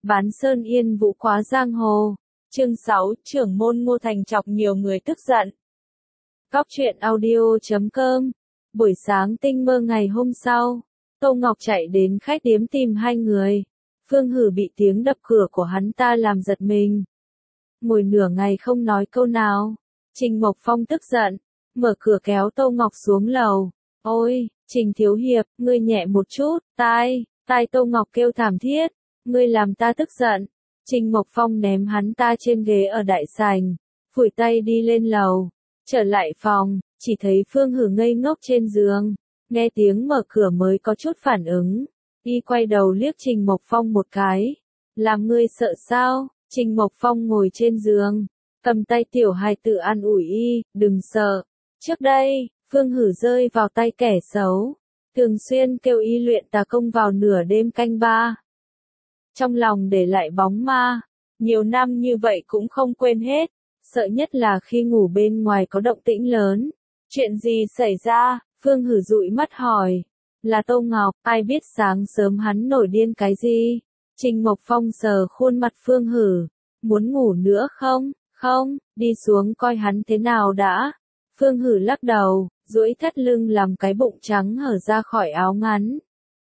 Bán sơn yên vũ quá giang hồ. Chương 6, trưởng môn Ngô Thành chọc nhiều người tức giận. Cóc truyện audio.com. Buổi sáng tinh mơ ngày hôm sau, Tô Ngọc chạy đến khách điếm tìm hai người. Phương Hử bị tiếng đập cửa của hắn ta làm giật mình. Ngồi nửa ngày không nói câu nào. Trình Mộc Phong tức giận, mở cửa kéo Tô Ngọc xuống lầu. Ôi, Trình Thiếu Hiệp, ngươi nhẹ một chút, tai Tô Ngọc kêu thảm thiết. Ngươi làm ta tức giận. Trình Mộc Phong ném hắn ta trên ghế ở đại sảnh, phủi tay đi lên lầu. Trở lại phòng, chỉ thấy Phương Hử ngây ngốc trên giường, nghe tiếng mở cửa mới có chút phản ứng. Y quay đầu liếc Trình Mộc Phong một cái. Làm ngươi sợ sao? Trình Mộc Phong ngồi trên giường, cầm tay tiểu hài tử an ủi y, đừng sợ. Trước đây, Phương Hử rơi vào tay kẻ xấu, thường xuyên kêu y luyện tà công vào nửa đêm canh ba. Trong lòng để lại bóng ma, nhiều năm như vậy cũng không quên hết, sợ nhất là khi ngủ bên ngoài có động tĩnh lớn. Chuyện gì xảy ra? Phương Hử dụi mắt hỏi. Là Tô Ngọc, ai biết sáng sớm hắn nổi điên cái gì? Trình Mộc Phong sờ khuôn mặt Phương Hử, muốn ngủ nữa không? Không, đi xuống coi hắn thế nào đã. Phương Hử lắc đầu, duỗi thắt lưng làm cái bụng trắng hở ra khỏi áo ngắn.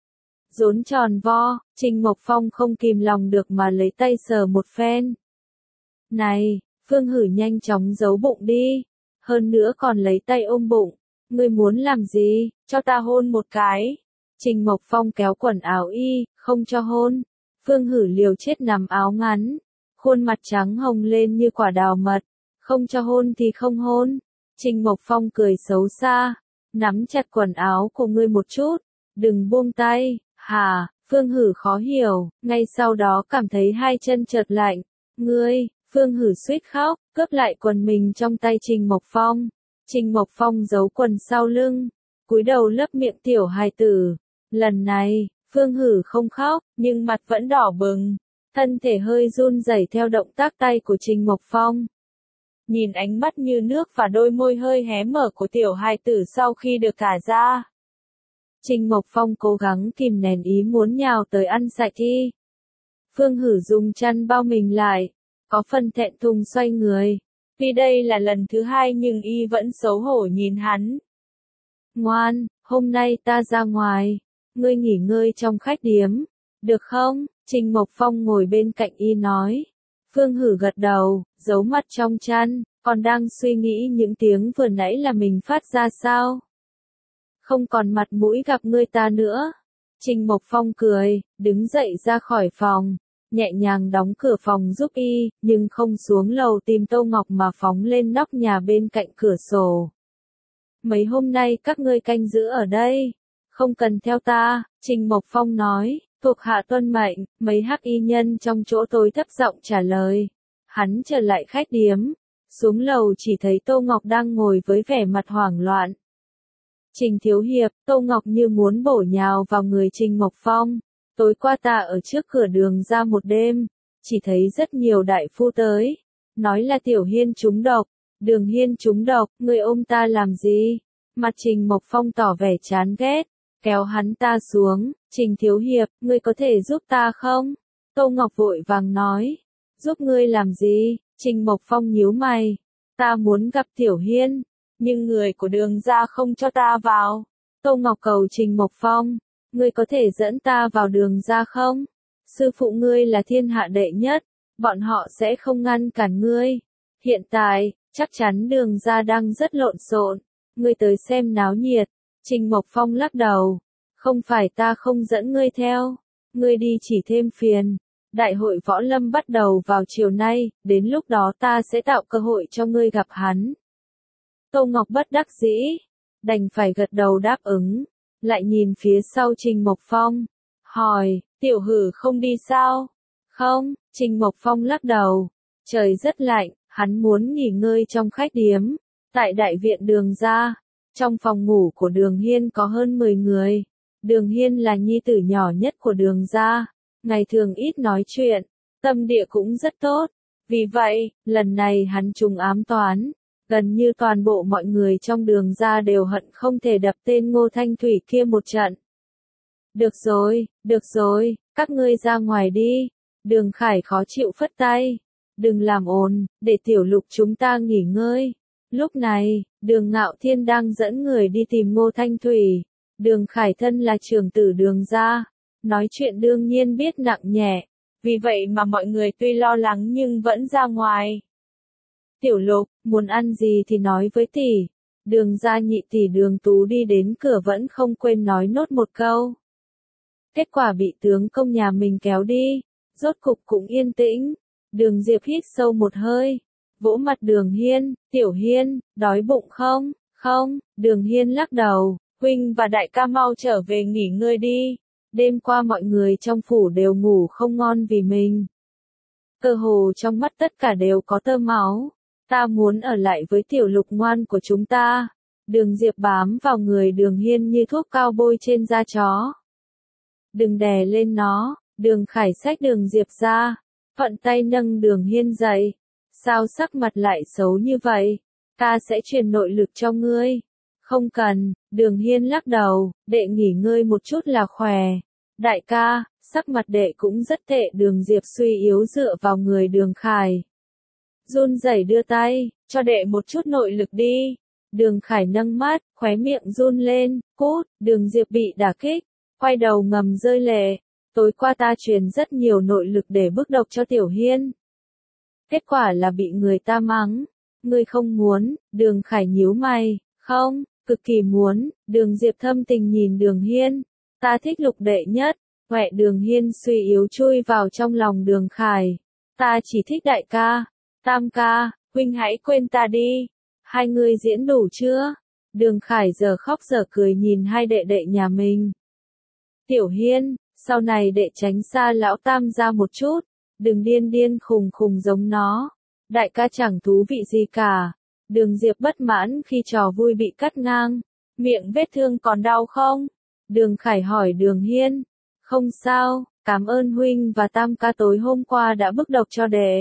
Rốn tròn vo, Trình Mộc Phong không kìm lòng được mà lấy tay sờ một phen. Này, Phương Hử nhanh chóng giấu bụng đi, hơn nữa còn lấy tay ôm bụng. Ngươi muốn làm gì? Cho ta hôn một cái. Trình Mộc Phong kéo quần áo y, không cho hôn. Phương Hử liều chết nằm áo ngắn, khuôn mặt trắng hồng lên như quả đào mật. Không cho hôn thì không hôn. Trình Mộc Phong cười xấu xa, nắm chặt quần áo của ngươi một chút, đừng buông tay. Hả? Phương Hử khó hiểu, ngay sau đó cảm thấy hai chân chợt lạnh. Ngươi, Phương Hử suýt khóc, cướp lại quần mình trong tay Trình Mộc Phong. Trình Mộc Phong giấu quần sau lưng, cúi đầu lấp miệng tiểu hài tử. Lần này, Phương Hử không khóc, nhưng mặt vẫn đỏ bừng, thân thể hơi run rẩy theo động tác tay của Trình Mộc Phong. Nhìn ánh mắt như nước và đôi môi hơi hé mở của tiểu hài tử sau khi được thả ra, Trình Mộc Phong cố gắng kìm nén ý muốn nhào tới ăn sạch y. Phương Hử dùng chăn bao mình lại, có phần thẹn thùng xoay người. Vì đây là lần thứ hai nhưng y vẫn xấu hổ nhìn hắn. Ngoan, hôm nay ta ra ngoài, ngươi nghỉ ngơi trong khách điếm, được không? Trình Mộc Phong ngồi bên cạnh y nói. Phương Hử gật đầu, giấu mặt trong chăn, còn đang suy nghĩ những tiếng vừa nãy là mình phát ra sao. Không còn mặt mũi gặp ngươi ta nữa. Trình Mộc Phong cười, đứng dậy ra khỏi phòng, nhẹ nhàng đóng cửa phòng giúp y, nhưng không xuống lầu tìm Tô Ngọc mà phóng lên nóc nhà bên cạnh cửa sổ. Mấy hôm nay các ngươi canh giữ ở đây, không cần theo ta. Trình Mộc Phong nói, thuộc hạ tuân mệnh. Mấy hắc y nhân trong chỗ tối thấp giọng trả lời. Hắn trở lại khách điếm, xuống lầu chỉ thấy Tô Ngọc đang ngồi với vẻ mặt hoảng loạn. Trình Thiếu Hiệp, Tô Ngọc như muốn bổ nhào vào người Trình Mộc Phong. Tối qua ta ở trước cửa đường ra một đêm, chỉ thấy rất nhiều đại phu tới, nói là Tiểu Hiên trúng độc. Đường Hiên trúng độc, ngươi ôm ta làm gì? Mặt Trình Mộc Phong tỏ vẻ chán ghét, kéo hắn ta xuống. Trình Thiếu Hiệp, ngươi có thể giúp ta không? Tô Ngọc vội vàng nói. Giúp ngươi làm gì? Trình Mộc Phong nhíu mày. Ta muốn gặp Tiểu Hiên, nhưng người của đường ra không cho ta vào. Tô Ngọc cầu Trình Mộc Phong, ngươi có thể dẫn ta vào đường ra không? Sư phụ ngươi là thiên hạ đệ nhất, bọn họ sẽ không ngăn cản ngươi. Hiện tại, chắc chắn đường ra đang rất lộn xộn, ngươi tới xem náo nhiệt. Trình Mộc Phong lắc đầu, không phải ta không dẫn ngươi theo, ngươi đi chỉ thêm phiền. Đại hội võ lâm bắt đầu vào chiều nay, đến lúc đó ta sẽ tạo cơ hội cho ngươi gặp hắn. Tô Ngọc bất đắc dĩ, đành phải gật đầu đáp ứng, lại nhìn phía sau Trình Mộc Phong, hỏi, Tiểu Hử không đi sao? Không, Trình Mộc Phong lắc đầu, trời rất lạnh, hắn muốn nghỉ ngơi trong khách điếm, tại đại viện đường ra. Trong phòng ngủ của Đường Hiên có hơn 10 người, Đường Hiên là nhi tử nhỏ nhất của Đường gia, ngày thường ít nói chuyện, tâm địa cũng rất tốt, vì vậy, lần này hắn trùng ám toán. Gần như toàn bộ mọi người trong Đường gia đều hận không thể đập tên Ngô Thanh Thủy kia một trận. Được rồi, các ngươi ra ngoài đi. Đường Khải khó chịu phất tay. Đừng làm ồn, để Tiểu Lục chúng ta nghỉ ngơi. Lúc này, Đường Ngạo Thiên đang dẫn người đi tìm Ngô Thanh Thủy. Đường Khải thân là trưởng tử Đường gia, nói chuyện đương nhiên biết nặng nhẹ, vì vậy mà mọi người tuy lo lắng nhưng vẫn ra ngoài. Tiểu Lục, muốn ăn gì thì nói với tỷ. Đường gia nhị tỷ Đường Tú đi đến cửa vẫn không quên nói nốt một câu. Kết quả bị tướng công nhà mình kéo đi, rốt cục cũng yên tĩnh. Đường Diệp hít sâu một hơi, vỗ mặt Đường Hiên, Tiểu Hiên, đói bụng không? Không, Đường Hiên lắc đầu, huynh và đại ca mau trở về nghỉ ngơi đi. Đêm qua mọi người trong phủ đều ngủ không ngon vì mình. Cơ hồ trong mắt tất cả đều có tơ máu. Ta muốn ở lại với Tiểu Lục ngoan của chúng ta. Đường Diệp bám vào người Đường Hiên như thuốc cao bôi trên da chó. Đừng đè lên nó. Đường Khải xách Đường Diệp ra, thuận tay nâng Đường Hiên dậy. Sao sắc mặt lại xấu như vậy? Ta sẽ truyền nội lực cho ngươi. Không cần, Đường Hiên lắc đầu, đệ nghỉ ngơi một chút là khỏe. Đại ca, sắc mặt đệ cũng rất tệ. Đường Diệp suy yếu dựa vào người Đường Khải. Run rẩy đưa tay, cho đệ một chút nội lực đi. Đường Khải nâng mắt, khóe miệng run lên, cút. Đường Diệp bị đả kích, quay đầu ngầm rơi lệ. Tối qua ta truyền rất nhiều nội lực để bức độc cho Tiểu Hiên. Kết quả là bị người ta mắng. Ngươi không muốn? Đường Khải nhíu mày, không, cực kỳ muốn. Đường Diệp thâm tình nhìn Đường Hiên. Ta thích Lục đệ nhất. Huệ. Đường Hiên suy yếu chui vào trong lòng Đường Khải. Ta chỉ thích đại ca. Tam ca, huynh hãy quên ta đi. Hai người diễn đủ chưa? Đường Khải giờ khóc giờ cười nhìn hai đệ đệ nhà mình. Tiểu Hiên, sau này đệ tránh xa lão Tam ra một chút. Đừng điên điên khùng khùng giống nó. Đại ca chẳng thú vị gì cả. Đường Diệp bất mãn khi trò vui bị cắt ngang. Miệng vết thương còn đau không? Đường Khải hỏi Đường Hiên. Không sao, cảm ơn huynh và Tam ca tối hôm qua đã bức độc cho đệ.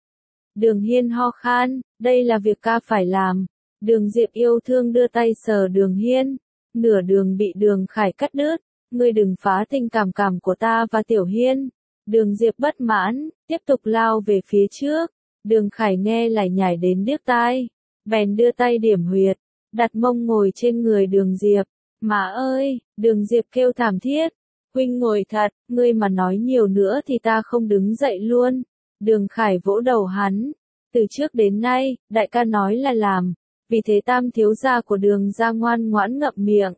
Đường Hiên ho khan, đây là việc ca phải làm. Đường Diệp yêu thương đưa tay sờ Đường Hiên. Nửa đường bị Đường Khải cắt đứt. Ngươi đừng phá tình cảm của ta và Tiểu Hiên. Đường Diệp bất mãn, tiếp tục lao về phía trước. Đường Khải nghe lải nhải đến điếc tai. Bèn đưa tay điểm huyệt, đặt mông ngồi trên người Đường Diệp. Má ơi, Đường Diệp kêu thảm thiết. Huynh ngồi thật, ngươi mà nói nhiều nữa thì ta không đứng dậy luôn. Đường Khải vỗ đầu hắn. Từ trước đến nay, đại ca nói là làm. Vì thế Tam thiếu gia của Đường gia ngoan ngoãn ngậm miệng.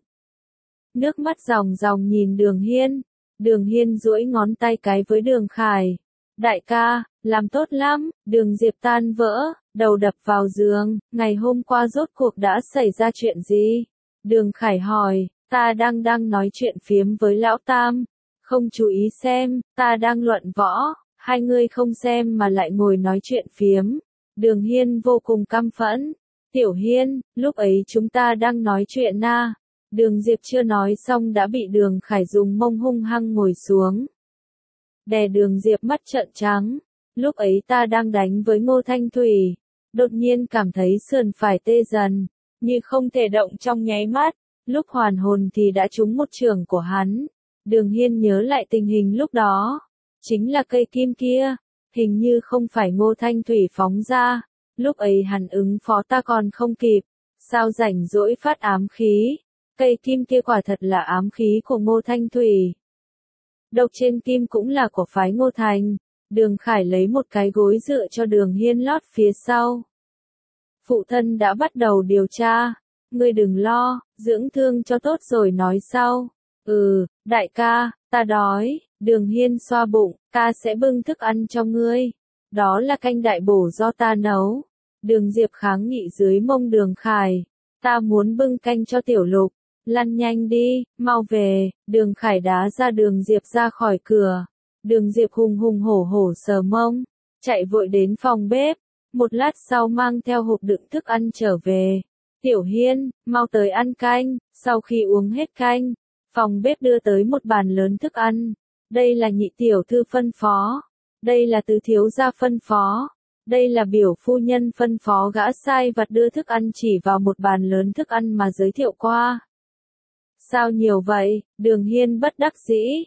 Nước mắt ròng ròng nhìn Đường Hiên. Đường Hiên duỗi ngón tay cái với Đường Khải. Đại ca, làm tốt lắm. Đường Diệp tan vỡ, đầu đập vào giường. Ngày hôm qua rốt cuộc đã xảy ra chuyện gì? Đường Khải hỏi. Ta đang nói chuyện phiếm với lão Tam. Không chú ý xem, ta đang luận võ. Hai người không xem mà lại ngồi nói chuyện phiếm. Đường Hiên vô cùng căm phẫn. Tiểu Hiên, lúc ấy chúng ta đang nói chuyện na. Đường Diệp chưa nói xong đã bị Đường Khải dùng mông hung hăng ngồi xuống. Đè Đường Diệp mắt trợn trắng. Lúc ấy ta đang đánh với Ngô Thanh Thủy. Đột nhiên cảm thấy sườn phải tê dần, như không thể động trong nháy mắt. Lúc hoàn hồn thì đã trúng một chưởng của hắn. Đường Hiên nhớ lại tình hình lúc đó. Chính là cây kim kia. Hình như không phải Ngô Thanh Thủy phóng ra. Lúc ấy hắn ứng phó ta còn không kịp. Sao rảnh rỗi phát ám khí. Cây kim kia quả thật là ám khí của Ngô Thanh Thủy. Độc trên kim cũng là của phái Ngô Thành. Đường Khải lấy một cái gối dựa cho Đường Hiên lót phía sau. Phụ thân đã bắt đầu điều tra. Ngươi đừng lo, dưỡng thương cho tốt rồi nói sau. Đại ca, ta đói. Đường Hiên xoa bụng, ta sẽ bưng thức ăn cho ngươi. Đó là canh đại bổ do ta nấu. Đường Diệp kháng nghị dưới mông Đường Khải. Ta muốn bưng canh cho Tiểu Lục. Lăn nhanh đi, mau về. Đường Khải đá ra Đường Diệp ra khỏi cửa. Đường Diệp hùng hùng hổ hổ sờ mông, chạy vội đến phòng bếp. Một lát sau mang theo hộp đựng thức ăn trở về. Tiểu Hiên, mau tới ăn canh. Sau khi uống hết canh, phòng bếp đưa tới một bàn lớn thức ăn. Đây là nhị tiểu thư phân phó. Đây là tứ thiếu gia phân phó. Đây là biểu phu nhân phân phó gã sai vặt đưa thức ăn chỉ vào một bàn lớn thức ăn mà giới thiệu qua. Sao nhiều vậy? Đường Hiên bất đắc dĩ.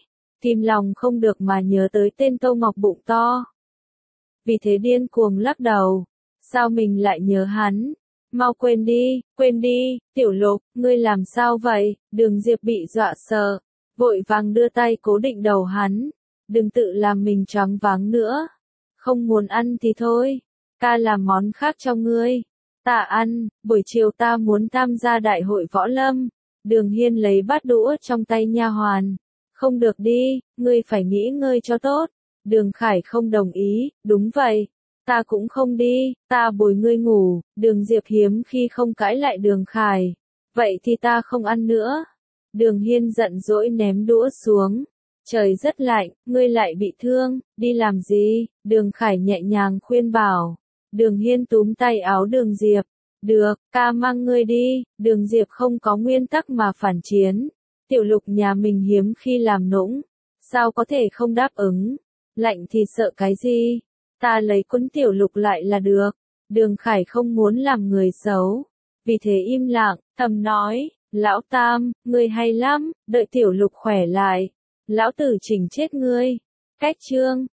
kìm lòng không được mà nhớ tới tên Tô Ngọc bụng to. Vì thế điên cuồng lắc đầu. Sao mình lại nhớ hắn? Mau quên đi, Tiểu Lục, ngươi làm sao vậy? Đường Diệp bị dọa sợ, vội vàng đưa tay cố định đầu hắn. Đừng tự làm mình choáng váng nữa. Không muốn ăn thì thôi, ta làm món khác cho ngươi. Ta ăn, buổi chiều ta muốn tham gia đại hội võ lâm. Đường Hiên lấy bát đũa trong tay nha hoàn. Không được đi, ngươi phải nghỉ ngơi cho tốt. Đường Khải không đồng ý, đúng vậy. Ta cũng không đi, ta bồi ngươi ngủ. Đường Diệp hiếm khi không cãi lại Đường Khải. Vậy thì ta không ăn nữa. Đường Hiên giận dỗi ném đũa xuống. Trời rất lạnh, ngươi lại bị thương, đi làm gì? Đường Khải nhẹ nhàng khuyên bảo. Đường Hiên túm tay áo Đường Diệp. Được, ca mang ngươi đi. Đường Diệp không có nguyên tắc mà phản chiến. Tiểu Lục nhà mình hiếm khi làm nũng. Sao có thể không đáp ứng? Lạnh thì sợ cái gì? Ta lấy quấn Tiểu Lục lại là được. Đường Khải không muốn làm người xấu. Vì thế im lặng, thầm nói. Lão Tam, ngươi hay lắm, đợi Tiểu Lục khỏe lại. Lão tử chỉnh chết ngươi. Cách chương